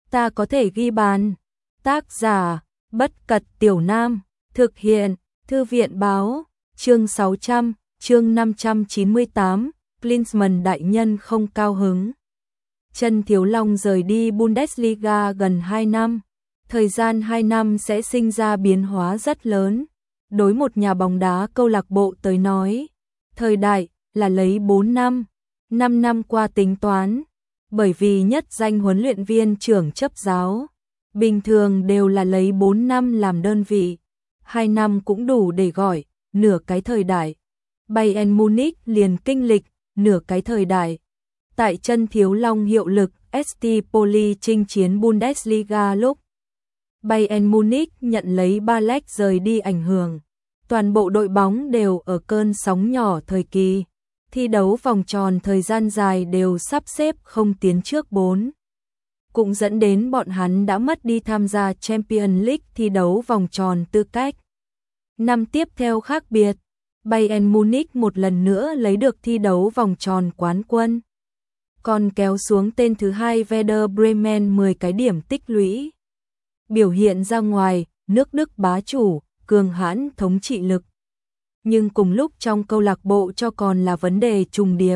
ta có thể ghi bàn. Tác giả, Bất Cật Tiểu Nam, thực hiện, Thư viện Báo, chương 600, chương 598, Klinsmann đại nhân không cao hứng. Trần Thiếu Long rời đi Bundesliga gần 2 năm. Thời gian 2 năm sẽ sinh ra biến hóa rất lớn. Đối một nhà bóng đá câu lạc bộ tới nói, thời đại là lấy 4 năm, 5 năm qua tính toán, bởi vì nhất danh huấn luyện viên trưởng chấp giáo, bình thường đều là lấy 4 năm làm đơn vị, 2 năm cũng đủ để gọi nửa cái thời đại. Bayern Munich liền kinh lịch nửa cái thời đại. Tại Trần Thiếu Long hiệu lực, St. Pauli chinh chiến Bundesliga lúc Bayern Munich nhận lấy Balek rời đi ảnh hưởng. Toàn bộ đội bóng đều ở cơn sóng nhỏ thời kỳ. Thi đấu vòng tròn thời gian dài đều sắp xếp không tiến trước 4. Cũng dẫn đến bọn hắn đã mất đi tham gia Champions League thi đấu vòng tròn tư cách. Năm tiếp theo khác biệt, Bayern Munich một lần nữa lấy được thi đấu vòng tròn quán quân. Còn kéo xuống tên thứ hai Werder Bremen 10 cái điểm tích lũy. Biểu hiện ra ngoài, nước Đức bá chủ, cường hãn thống trị lực. Nhưng cùng lúc trong câu lạc bộ cho còn là vấn đề trùng điệp.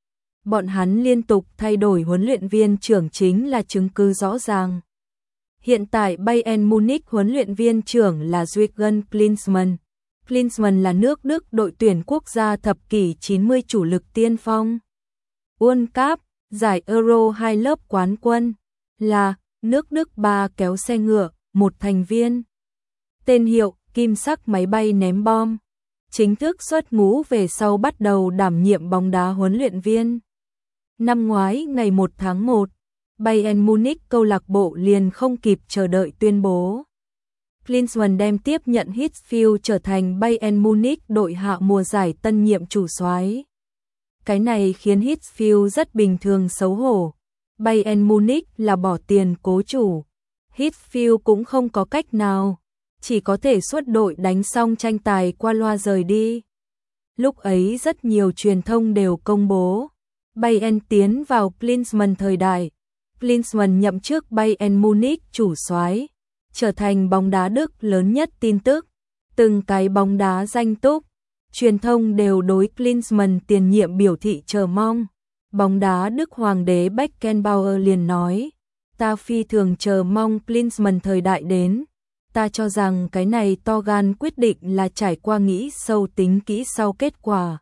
Bọn hắn liên tục thay đổi huấn luyện viên trưởng chính là chứng cứ rõ ràng. Hiện tại Bayern Munich huấn luyện viên trưởng là Jürgen Klinsmann. Klinsmann là nước Đức đội tuyển quốc gia thập kỷ 90 chủ lực tiên phong. World Cup, giải Euro 2 lớp quán quân, là nước Đức 3 kéo xe ngựa, một thành viên. Tên hiệu, kim sắc máy bay ném bom. Chính thức xuất ngũ về sau bắt đầu đảm nhiệm bóng đá huấn luyện viên. Năm ngoái ngày 1 tháng 1, Bayern Munich câu lạc bộ liền không kịp chờ đợi tuyên bố. Klinsmann đem tiếp nhận Hitzfeld trở thành Bayern Munich đội hạ mùa giải tân nhiệm chủ soái. Cái này khiến Hitzfeld rất bình thường xấu hổ. Bayern Munich là bỏ tiền cố chủ. Hitzfeld cũng không có cách nào, chỉ có thể xuất đội đánh xong tranh tài qua loa rời đi. Lúc ấy rất nhiều truyền thông đều công bố Bayern tiến vào Klinsmann thời đại. Klinsmann nhậm chức Bayern Munich chủ soái, trở thành bóng đá Đức lớn nhất tin tức. Từng cái bóng đá danh túc, truyền thông đều đối Klinsmann tiền nhiệm biểu thị chờ mong. Bóng đá Đức hoàng đế Beckenbauer liền nói, ta phi thường chờ mong Klinsmann thời đại đến. Ta cho rằng cái này to gan quyết định là trải qua nghĩ sâu tính kỹ sau kết quả.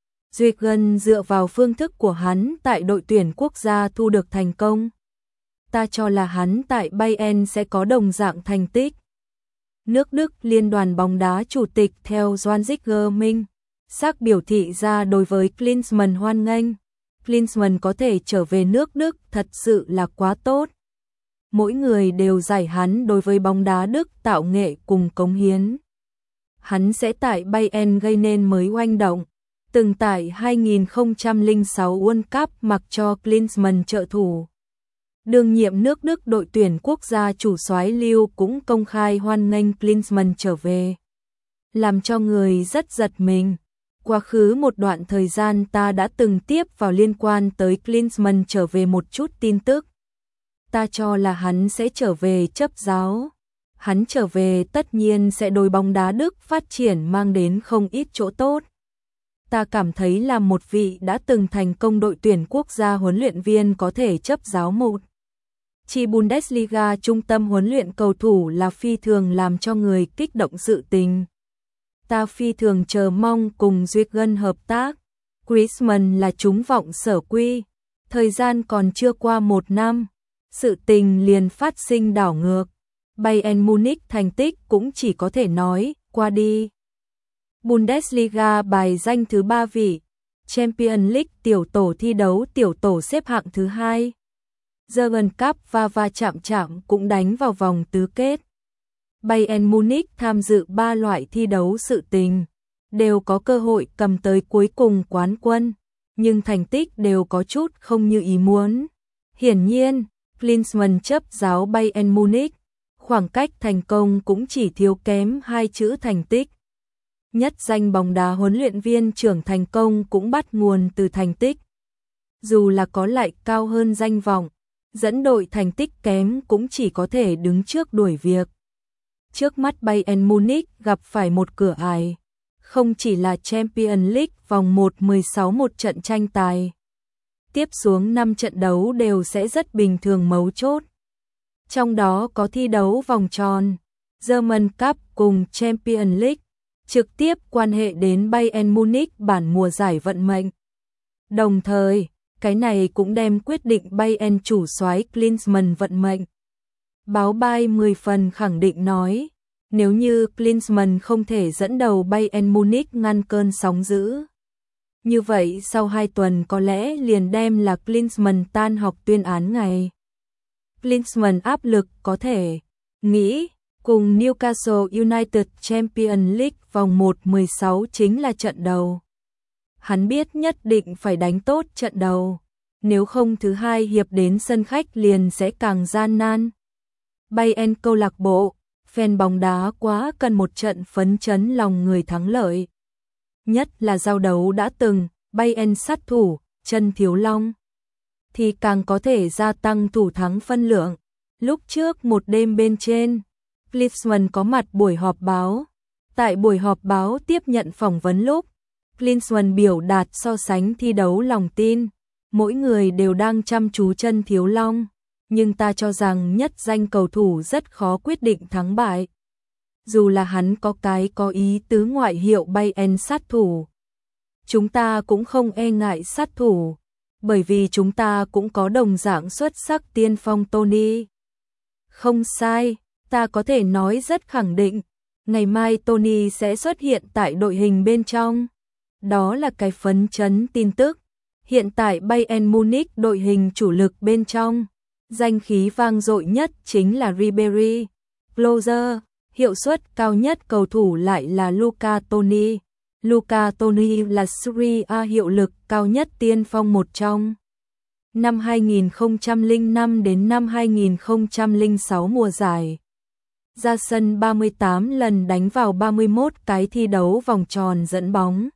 Jürgen dựa vào phương thức của hắn tại đội tuyển quốc gia thu được thành công. Ta cho là hắn tại Bayern sẽ có đồng dạng thành tích. Nước Đức Liên đoàn bóng đá chủ tịch theo Johann Minh xác biểu thị ra đối với Klinsmann hoan nghênh. Klinsmann có thể trở về nước Đức thật sự là quá tốt. Mỗi người đều giải hắn đối với bóng đá Đức tạo nghệ cùng cống hiến. Hắn sẽ tại Bayern gây nên mới oanh động. Từng tại 2006 World Cup mặc cho Klinsmann trợ thủ. Đương nhiệm nước Đức đội tuyển quốc gia chủ soái Lưu cũng công khai hoan nghênh Klinsmann trở về. Làm cho người rất giật mình. Quá khứ một đoạn thời gian ta đã từng tiếp vào liên quan tới Klinsmann trở về một chút tin tức. Ta cho là hắn sẽ trở về chấp giáo. Hắn trở về tất nhiên sẽ đối bóng đá Đức phát triển mang đến không ít chỗ tốt. Ta cảm thấy là một vị đã từng thành công đội tuyển quốc gia huấn luyện viên có thể chấp giáo một chi Bundesliga trung tâm huấn luyện cầu thủ là phi thường làm cho người kích động sự tình. Ta phi thường chờ mong cùng Jürgen hợp tác. Klinsmann là trúng vọng sở quy. Thời gian còn chưa qua 1 năm. Sự tình liền phát sinh đảo ngược. Bayern Munich thành tích cũng chỉ có thể nói, qua đi. Bundesliga bài danh thứ 3 vị. Champions League tiểu tổ thi đấu tiểu tổ xếp hạng thứ 2. Jürgen Cup va chạm cũng đánh vào vòng tứ kết. Bayern Munich tham dự 3 loại thi đấu sự tình, đều có cơ hội cầm tới cuối cùng quán quân, nhưng thành tích đều có chút không như ý muốn. Hiển nhiên, Klinsmann chấp giáo Bayern Munich, khoảng cách thành công cũng chỉ thiếu kém 2 chữ thành tích. Nhất danh bóng đá huấn luyện viên trưởng thành công cũng bắt nguồn từ thành tích. Dù là có lại cao hơn danh vọng, dẫn đội thành tích kém cũng chỉ có thể đứng trước đuổi việc. Trước mắt Bayern Munich gặp phải một cửa ải, không chỉ là Champions League vòng 1/16 một trận tranh tài. Tiếp xuống 5 trận đấu đều sẽ rất bình thường mấu chốt. Trong đó có thi đấu vòng tròn, German Cup cùng Champions League, trực tiếp quan hệ đến Bayern Munich bản mùa giải vận mệnh. Đồng thời, cái này cũng đem quyết định Bayern chủ soái Klinsmann vận mệnh. Báo Bayern 10 phần khẳng định nói, nếu như Klinsmann không thể dẫn đầu Bayern Munich ngăn cơn sóng dữ, như vậy sau 2 tuần có lẽ liền đem là Klinsmann tan học tuyên án ngày. Klinsmann áp lực có thể nghĩ cùng Newcastle United Champions League vòng 1/16 chính là trận đầu. Hắn biết nhất định phải đánh tốt trận đầu, nếu không thứ 2 hiệp đến sân khách liền sẽ càng gian nan. Bayern câu lạc bộ, fan bóng đá quá cần một trận phấn chấn lòng người thắng lợi. Nhất là giao đấu đã từng, Bayern sát thủ, chân thiếu long, thì càng có thể gia tăng thủ thắng phân lượng. Lúc trước một đêm bên trên, Klinsmann có mặt buổi họp báo. Tại buổi họp báo tiếp nhận phỏng vấn lúc, Klinsmann biểu đạt so sánh thi đấu lòng tin. Mỗi người đều đang chăm chú chân thiếu long, nhưng ta cho rằng nhất danh cầu thủ rất khó quyết định thắng bại. Dù là hắn có ý tứ ngoại hiệu Bayern sát thủ, chúng ta cũng không e ngại sát thủ, bởi vì chúng ta cũng có đồng dạng xuất sắc tiên phong Tony. Không sai, ta có thể nói rất khẳng định, ngày mai Tony sẽ xuất hiện tại đội hình bên trong. Đó là cái phấn chấn tin tức. Hiện tại Bayern Munich đội hình chủ lực bên trong, danh khí vang dội nhất chính là Ribery, Klose, hiệu suất cao nhất cầu thủ lại là Luca Toni. Luca Toni là Serie A hiệu lực cao nhất tiên phong một trong. Năm 2005 đến năm 2006 mùa giải, ra sân 38 lần đánh vào 31 cái thi đấu vòng tròn dẫn bóng.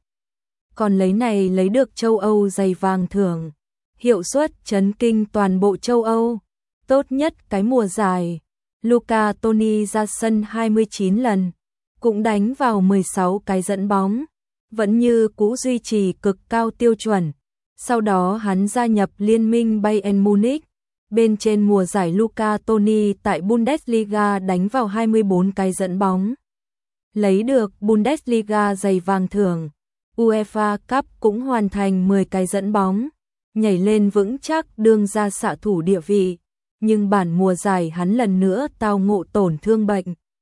Còn lấy được châu Âu giày vàng thưởng, hiệu suất chấn kinh toàn bộ châu Âu. Tốt nhất cái mùa giải, Luca Toni ra sân 29 lần, cũng đánh vào 16 cái dẫn bóng, vẫn như cũ duy trì cực cao tiêu chuẩn. Sau đó hắn gia nhập liên minh Bayern Munich. Bên trên mùa giải Luca Toni tại Bundesliga đánh vào 24 cái dẫn bóng, lấy được Bundesliga giày vàng thưởng. UEFA Cup cũng hoàn thành 10 cái dẫn bóng, nhảy lên vững chắc đương ra xạ thủ địa vị, nhưng bản mùa giải hắn lần nữa tao ngộ tổn thương bệnh.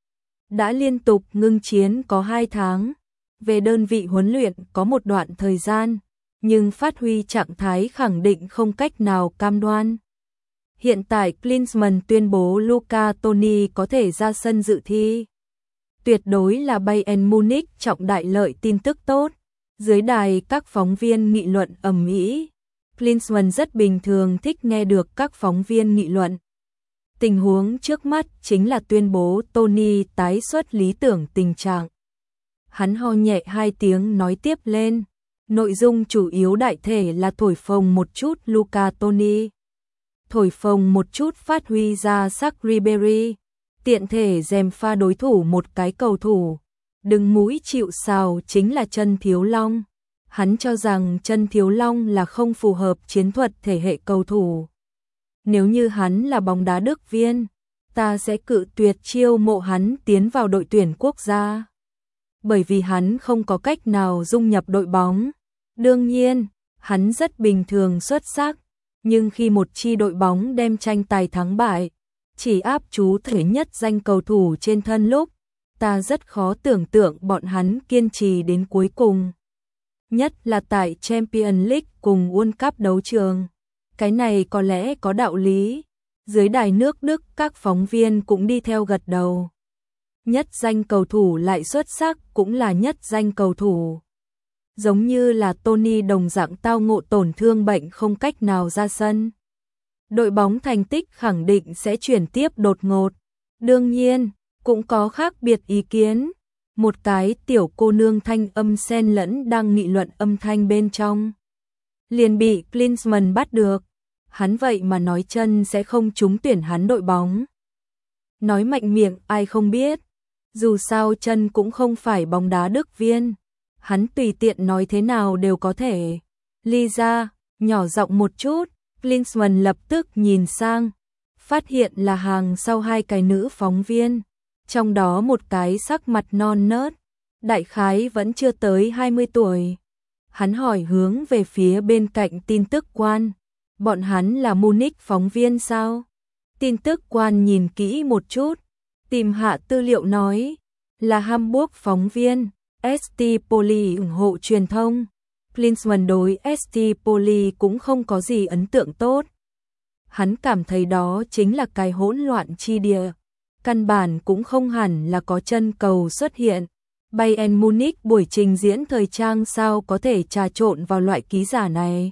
Đã liên tục ngưng chiến có 2 tháng, về đơn vị huấn luyện có một đoạn thời gian, nhưng phát huy trạng thái khẳng định không cách nào cam đoan. Hiện tại Klinsmann tuyên bố Luca Toni có thể ra sân dự thi. Tuyệt đối là Bayern Munich trọng đại lợi tin tức tốt. Dưới đài các phóng viên nghị luận ầm ĩ. Klinsmann rất bình thường thích nghe được các phóng viên nghị luận. Tình huống trước mắt chính là tuyên bố Toni tái xuất lý tưởng tình trạng. Hắn ho nhẹ 2 tiếng nói tiếp lên. Nội dung chủ yếu đại thể là thổi phồng một chút Luca Toni, thổi phồng một chút phát huy ra sắc Ribery, tiện thể gièm pha đối thủ một cái cầu thủ. Đứng mũi chịu sào chính là chân thiếu long. Hắn cho rằng chân thiếu long là không phù hợp chiến thuật thể hệ cầu thủ. Nếu như hắn là bóng đá Đức viên, ta sẽ cự tuyệt chiêu mộ hắn tiến vào đội tuyển quốc gia. Bởi vì hắn không có cách nào dung nhập đội bóng. Đương nhiên, hắn rất bình thường xuất sắc, nhưng khi một chi đội bóng đem tranh tài thắng bại, chỉ áp chú thể nhất danh cầu thủ trên thân lúc, ta rất khó tưởng tượng bọn hắn kiên trì đến cuối cùng. Nhất là tại Champions League cùng World Cup đấu trường. Cái này có lẽ có đạo lý. Dưới đài nước Đức các phóng viên cũng đi theo gật đầu. Nhất danh cầu thủ lại xuất sắc cũng là nhất danh cầu thủ. Giống như là Toni đồng dạng tao ngộ tổn thương bệnh không cách nào ra sân. Đội bóng thành tích khẳng định sẽ chuyển tiếp đột ngột. Đương nhiên, cũng có khác biệt ý kiến. Một cái tiểu cô nương thanh âm xen lẫn đang nghị luận âm thanh bên trong, liền bị Klinsmann bắt được. Hắn vậy mà nói chân sẽ không trúng tuyển hắn đội bóng. Nói mạnh miệng ai không biết, dù sao chân cũng không phải bóng đá đức viên. Hắn tùy tiện nói thế nào đều có thể. Lisa, nhỏ giọng một chút, Klinsmann lập tức nhìn sang, phát hiện là hàng sau hai cái nữ phóng viên, trong đó một cái sắc mặt non nớt, đại khái vẫn chưa tới 20 tuổi. Hắn hỏi hướng về phía bên cạnh tin tức quan, bọn hắn là Munich phóng viên sao? Tin tức quan nhìn kỹ một chút, tìm hạ tư liệu nói, là Hamburg phóng viên, ST Poli ủng hộ truyền thông. Klinsmann đối ST Poli cũng không có gì ấn tượng tốt. Hắn cảm thấy đó chính là cái hỗn loạn chi địa, căn bản cũng không hẳn là có chân cầu xuất hiện. Bayern Munich buổi trình diễn thời trang sao có thể trà trộn vào loại ký giả này.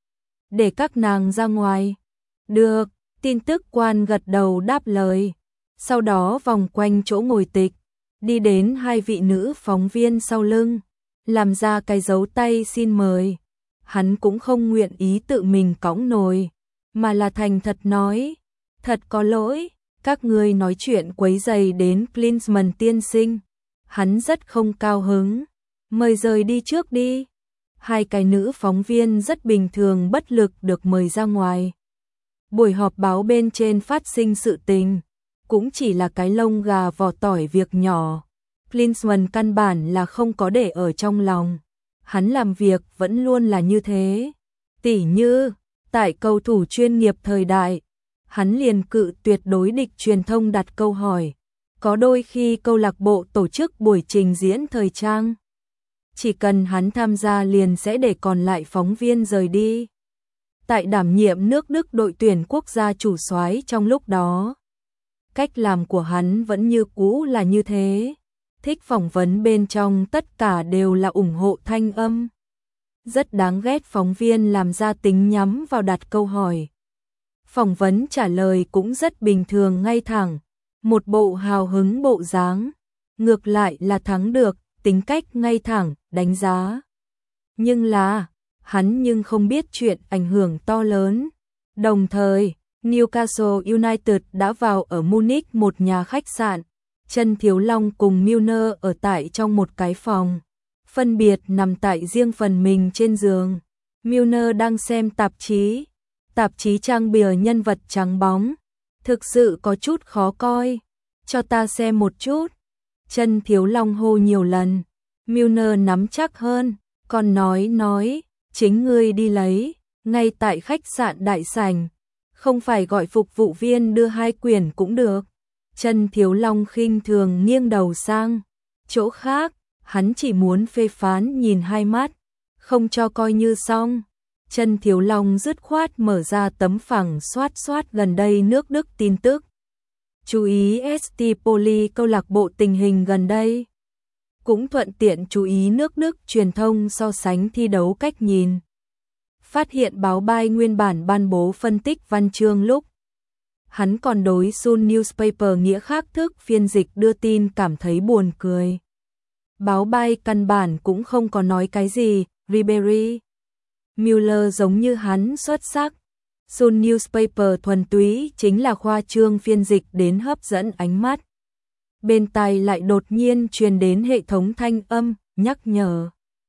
Để các nàng ra ngoài. Được, tin tức quan gật đầu đáp lời. Sau đó vòng quanh chỗ ngồi tịch, đi đến hai vị nữ phóng viên sau lưng, làm ra cái dấu tay xin mời. Hắn cũng không nguyện ý tự mình cõng nồi, mà là thành thật nói, thật có lỗi, các ngươi nói chuyện quấy rầy đến Klinsmann tiên sinh. Hắn rất không cao hứng, mời rời đi trước đi. Hai cái nữ phóng viên rất bình thường bất lực được mời ra ngoài. Buổi họp báo bên trên phát sinh sự tình, cũng chỉ là cái lông gà vỏ tỏi việc nhỏ. Klinsmann căn bản là không có để ở trong lòng. Hắn làm việc vẫn luôn là như thế. Tỉ như, tại cầu thủ chuyên nghiệp thời đại, hắn liền cự tuyệt đối địch truyền thông đặt câu hỏi. Có đôi khi câu lạc bộ tổ chức buổi trình diễn thời trang, chỉ cần hắn tham gia liền sẽ để còn lại phóng viên rời đi. Tại đảm nhiệm nước Đức đội tuyển quốc gia chủ soái trong lúc đó, cách làm của hắn vẫn như cũ là như thế. Thích phỏng vấn bên trong tất cả đều là ủng hộ thanh âm. Rất đáng ghét phóng viên làm ra tính nhắm vào đặt câu hỏi. Phỏng vấn trả lời cũng rất bình thường ngay thẳng, một bộ hào hứng bộ dáng, ngược lại là thắng được, tính cách ngay thẳng, đánh giá. Nhưng là, hắn nhưng không biết chuyện ảnh hưởng to lớn. Đồng thời, Newcastle United đã vào ở Munich một nhà khách sạn. Chân Thiếu Long cùng Milner ở tại trong một cái phòng, phân biệt nằm tại riêng phần mình trên giường. Milner đang xem tạp chí trang bìa nhân vật trắng bóng, thực sự có chút khó coi. Cho ta xem một chút. Chân Thiếu Long hô nhiều lần. Milner nắm chắc hơn, còn nói, chính ngươi đi lấy, ngay tại khách sạn đại sảnh, không phải gọi phục vụ viên đưa 2 quyển cũng được. Chân Thiếu Long khinh thường nghiêng đầu sang chỗ khác, hắn chỉ muốn phê phán nhìn hai mắt, không cho coi như xong. Chân Thiếu Long dứt khoát mở ra tấm phẳng soát gần đây nước Đức tin tức. Chú ý ST Poli câu lạc bộ tình hình gần đây. Cũng thuận tiện chú ý nước Đức truyền thông so sánh thi đấu cách nhìn. Phát hiện báo Bayern nguyên bản ban bố phân tích văn chương lúc. Hắn còn đối Sun Newspaper nghĩa khác thức phiên dịch đưa tin cảm thấy buồn cười. Báo Bayern căn bản cũng không có nói cái gì, Ribery. Müller giống như hắn xuất sắc. Sun Newspaper thuần túy chính là khoa trương phiên dịch đến hấp dẫn ánh mắt. Bên tai lại đột nhiên truyền đến hệ thống thanh âm, nhắc nhở.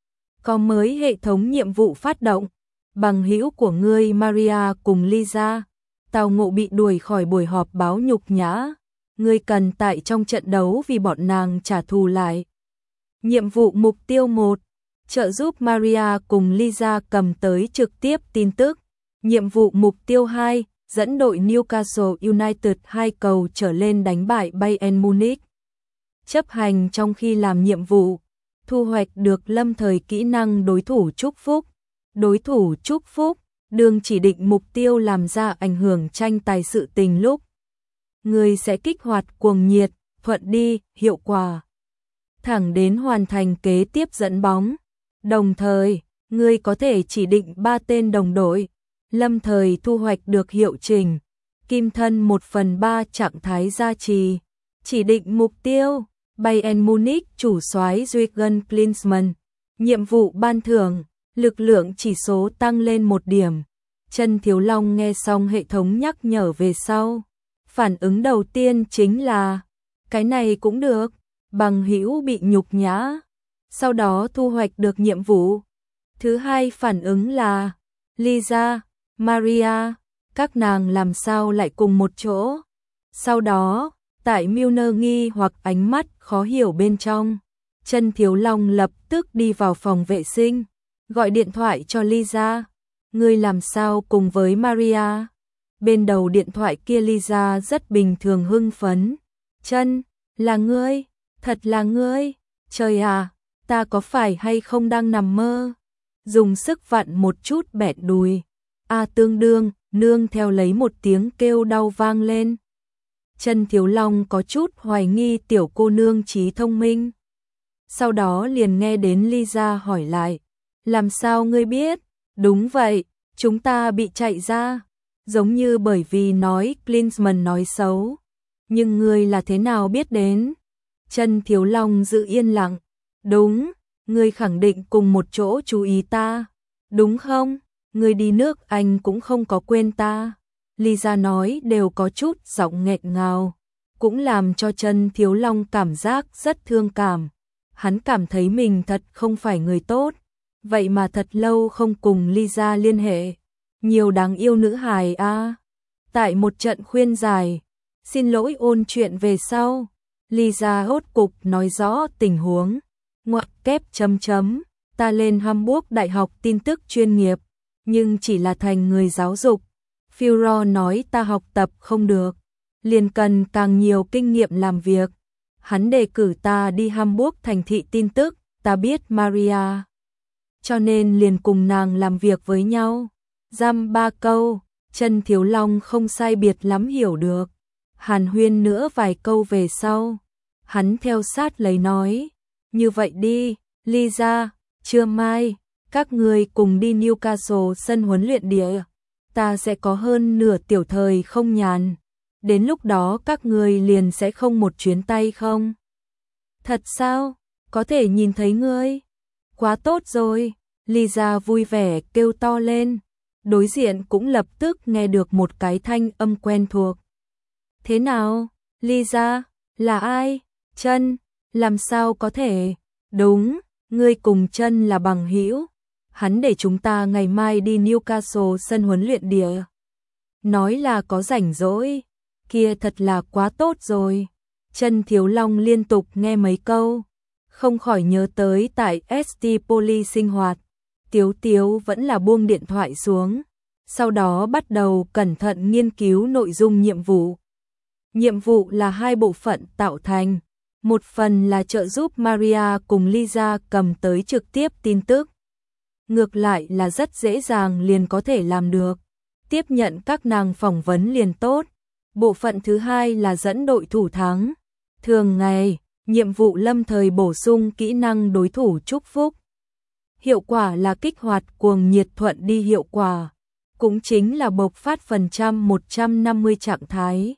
Có mới hệ thống nhiệm vụ phát động. Bằng hữu của ngươi Maria cùng Lisa, tao ngộ bị đuổi khỏi buổi họp báo nhục nhã. Ngươi cần tại trong trận đấu vì bọn nàng trả thù lại. Nhiệm vụ mục tiêu 1. Trợ giúp Maria cùng Lisa cầm tới trực tiếp tin tức. Nhiệm vụ mục tiêu 2. Dẫn đội Newcastle United 2 cầu trở lên đánh bại Bayern Munich. Chấp hành trong khi làm nhiệm vụ. Thu hoạch được lâm thời kỹ năng đối thủ chúc phúc. Đối thủ chúc phúc, đường chỉ định mục tiêu làm ra ảnh hưởng tranh tài sự tình lúc. Người sẽ kích hoạt cuồng nhiệt, thuận đi, hiệu quả. Thẳng đến hoàn thành kế tiếp dẫn bóng. Đồng thời, người có thể chỉ định 3 tên đồng đội, lâm thời thu hoạch được hiệu chỉnh. Kim thân 1/3 trạng thái gia trì. Chỉ định mục tiêu, Bayern Munich chủ soái Jürgen Klinsmann. Nhiệm vụ ban thưởng. Lực lượng chỉ số tăng lên 1 điểm. Chân Thiếu Long nghe xong hệ thống nhắc nhở về sau. Phản ứng đầu tiên chính là, cái này cũng được, bằng hữu bị nhục nhã, sau đó thu hoạch được nhiệm vụ. Thứ hai phản ứng là, Lisa, Maria, các nàng làm sao lại cùng một chỗ. Sau đó, tại Milner nghi hoặc ánh mắt khó hiểu bên trong, Chân Thiếu Long lập tức đi vào phòng vệ sinh, gọi điện thoại cho Lisa. Ngươi làm sao cùng với Maria? Bên đầu điện thoại kia Lisa rất bình thường hưng phấn. Chân, là ngươi, thật là ngươi, trời à, ta có phải hay không đang nằm mơ? Dùng sức vặn một chút bẹt đùi. Tương đương, nương theo lấy một tiếng kêu đau vang lên. Chân Thiếu Long có chút hoài nghi tiểu cô nương trí thông minh. Sau đó liền nghe đến Lisa hỏi lại, làm sao ngươi biết? Đúng vậy, chúng ta bị chạy ra, giống như bởi vì nói Klinsmann nói xấu. Nhưng ngươi là thế nào biết đến? Chân Thiếu Long giữ yên lặng. Đúng, ngươi khẳng định cùng một chỗ chú ý ta, đúng không? Ngươi đi nước Anh cũng không có quên ta. Lisa nói đều có chút giọng nghẹn ngào, cũng làm cho Chân Thiếu Long cảm giác rất thương cảm. Hắn cảm thấy mình thật không phải người tốt, vậy mà thật lâu không cùng Lisa liên hệ. Nhiều đáng yêu nữ hài a. Tại một trận khuyên giải, xin lỗi ôn chuyện về sau, Lisa hốt cục nói rõ tình huống. Ngoặc kép chấm chấm, ta lên Hamburg Đại học tin tức chuyên nghiệp, nhưng chỉ là thành người giáo dục. Führer nói ta học tập không được, liền cần càng nhiều kinh nghiệm làm việc. Hắn đề cử ta đi Hamburg thành thị tin tức, ta biết Maria, cho nên liền cùng nàng làm việc với nhau. Dăm ba câu, Chân Thiếu Long không sai biệt lắm hiểu được. Hàn huyên nữa vài câu về sau, hắn theo sát lấy nói, như vậy đi, Lisa, trưa mai, các người cùng đi Newcastle sân huấn luyện địa, ta sẽ có hơn nửa tiểu thời không nhàn, đến lúc đó các người liền sẽ không một chuyến tay không? Thật sao? Có thể nhìn thấy ngươi? Quá tốt rồi, Lisa vui vẻ kêu to lên, đối diện cũng lập tức nghe được một cái thanh âm quen thuộc. Thế nào, Lisa, là ai? Chân, làm sao có thể? Đúng, ngươi cùng Chân là bằng hữu. Hắn để chúng ta ngày mai đi Newcastle sân huấn luyện địa. Nói là có rảnh rỗi, kia thật là quá tốt rồi. Chân Thiếu Long liên tục nghe mấy câu, không khỏi nhớ tới tại ST Poly sinh hoạt. Tiếu Tiếu vẫn là buông điện thoại xuống, sau đó bắt đầu cẩn thận nghiên cứu nội dung nhiệm vụ. Nhiệm vụ là hai bộ phận tạo thành, một phần là trợ giúp Maria cùng Lisa cầm tới trực tiếp tin tức. Ngược lại là rất dễ dàng liền có thể làm được, tiếp nhận các nàng phỏng vấn liền tốt. Bộ phận thứ hai là dẫn đội thủ thắng. Thường ngày, nhiệm vụ lâm thời bổ sung kỹ năng đối thủ chúc phúc. Hiệu quả là kích hoạt cuồng nhiệt thuận đi hiệu quả, cũng chính là bộc phát phần trăm 150 trạng thái.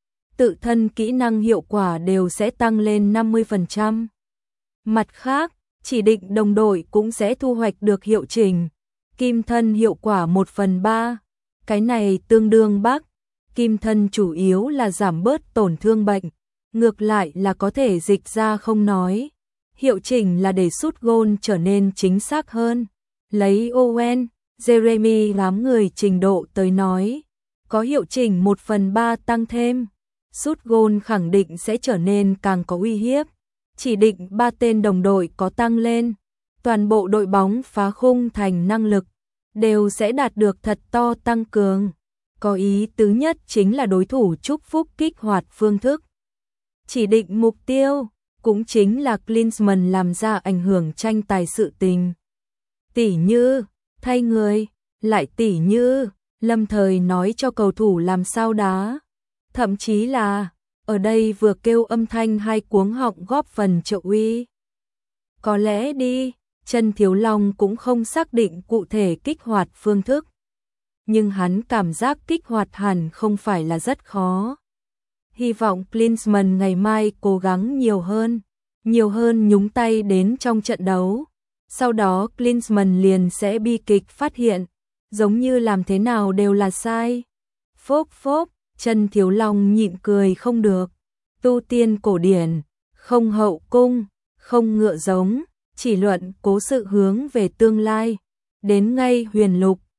Tự thân kỹ năng hiệu quả đều sẽ tăng lên 50%. Mặt khác, chỉ định đồng đội cũng sẽ thu hoạch được hiệu chỉnh. Kim thân hiệu quả 1/3. Cái này tương đương Bắc. Kim thân chủ yếu là giảm bớt tổn thương bệnh, ngược lại là có thể dịch ra không nói. Hiệu chỉnh là để sút gôn trở nên chính xác hơn. Lấy Owen, Jeremy đám người trình độ tới nói, có hiệu chỉnh 1/3 tăng thêm, sút gôn khẳng định sẽ trở nên càng có uy hiếp. Chỉ định 3 tên đồng đội có tăng lên, toàn bộ đội bóng phá khung thành năng lực đều sẽ đạt được thật to tăng cường. Có ý tứ nhất chính là đối thủ chúc phúc kích hoạt phương thức. Chỉ định mục tiêu, cũng chính là Klinsmann làm ra ảnh hưởng tranh tài sự tình. Tỉ như, thay người, lại tỉ như, lâm thời nói cho cầu thủ làm sao đá. Thậm chí là, ở đây vừa kêu âm thanh hai cuống họng góp phần trợ uy. Có lẽ đi, Chân Thiếu Long cũng không xác định cụ thể kích hoạt phương thức. Nhưng hắn cảm giác kích hoạt hẳn không phải là rất khó. Hy vọng Klinsmann ngày mai cố gắng nhiều hơn nhúng tay đến trong trận đấu. Sau đó Klinsmann liền sẽ bi kịch phát hiện, giống như làm thế nào đều là sai. Phốc phốc, Trần Thiếu Long nhịn cười không được. Tu tiên cổ điển, không hậu cung, không ngựa giống, chỉ luận cố sự hướng về tương lai. Đến ngay huyền lục,